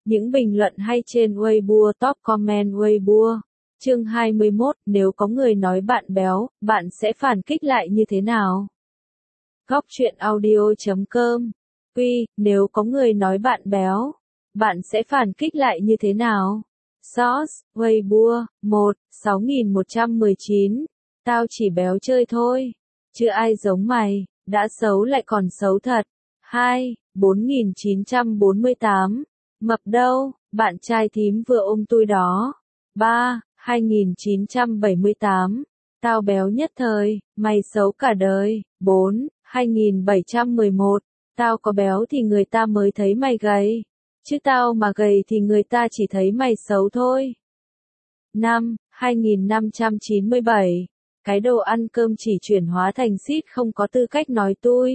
Những bình luận hay trên Weibo, top comment Weibo. Chương 21, nếu có người nói bạn béo, bạn sẽ phản kích lại như thế nào? Góc truyện audio.com. Nếu có người nói bạn béo, bạn sẽ phản kích lại như thế nào? Source, Weibo, 6119. Tao chỉ béo chơi thôi. Chứ ai giống mày, đã xấu lại còn xấu thật. 4948. Mập đâu, bạn trai thím vừa ôm tôi đó. 2978. Tao béo nhất thời, mày xấu cả đời. 2711. Tao có béo thì người ta mới thấy mày gầy. Chứ tao mà gầy thì người ta chỉ thấy mày xấu thôi. 2597. Cái đồ ăn cơm chỉ chuyển hóa thành xít không có tư cách nói tôi.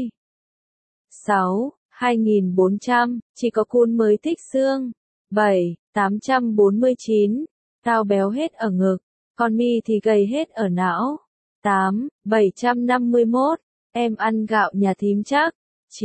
2400. Chỉ có cun mới thích xương. 849. Tao béo hết ở ngực, còn mi thì gầy hết ở não. 751. Em ăn gạo nhà thím chắc.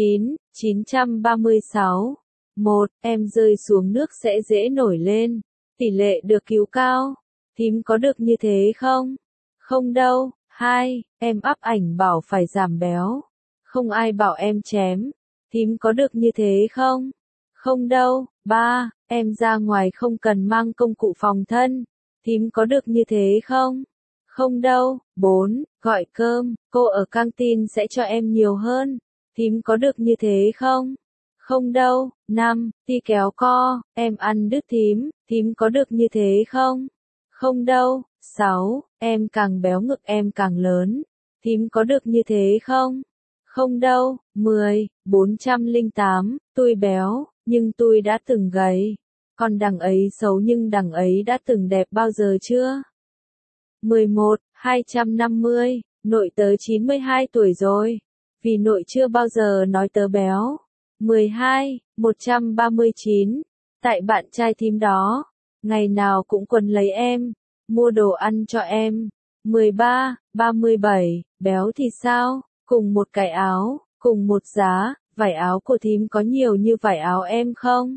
936. Em rơi xuống nước sẽ dễ nổi lên. Tỷ lệ được cứu cao. Thím có được như thế không? Không đâu. 2. Em up ảnh bảo phải giảm béo. Không ai bảo em chém. Thím có được như thế không? Không đâu. 3. Em ra ngoài không cần mang công cụ phòng thân. Thím có được như thế không? Không đâu. 4. Gọi cơm, cô ở căng tin sẽ cho em nhiều hơn. Thím có được như thế không? Không đâu. 5. Đi kéo co, em ăn đứt thím có được như thế không? Không đâu. 6. Em càng béo ngực em càng lớn. Thím có được như thế không? Không đâu. 10. 408. Tôi béo, nhưng tôi đã từng gầy. Còn đằng ấy xấu nhưng đằng ấy đã từng đẹp bao giờ chưa? 11. 250. Nội tớ 92 tuổi rồi. Vì nội chưa bao giờ nói tớ béo. 12. 139. Tại bạn trai thím đó. Ngày nào cũng quấn lấy em. Mua đồ ăn cho em. 13. 37. Béo thì sao? Cùng một cái áo, cùng một giá. Vải áo của thím có nhiều như vải áo em không?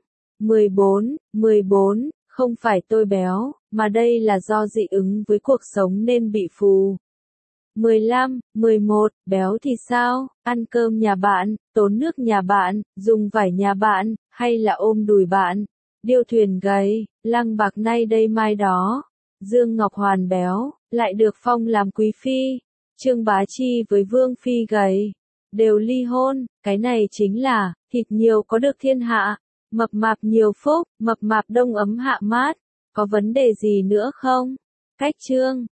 14. Không phải tôi béo, mà đây là do dị ứng với cuộc sống nên bị phù. 15. 11. Béo thì sao? Ăn cơm nhà bạn, tốn nước nhà bạn, dùng vải nhà bạn, hay là ôm đùi bạn? Điêu thuyền gầy, lăng bạc nay đây mai đó. Dương Ngọc Hoàn béo, lại được phong làm quý phi. Trương Bá Chi với Vương Phi gầy, đều ly hôn. Cái này chính là, thịt nhiều có được thiên hạ. Mập mạp nhiều phúc, mập mạp đông ấm hạ mát. Có vấn đề gì nữa không? Cách chương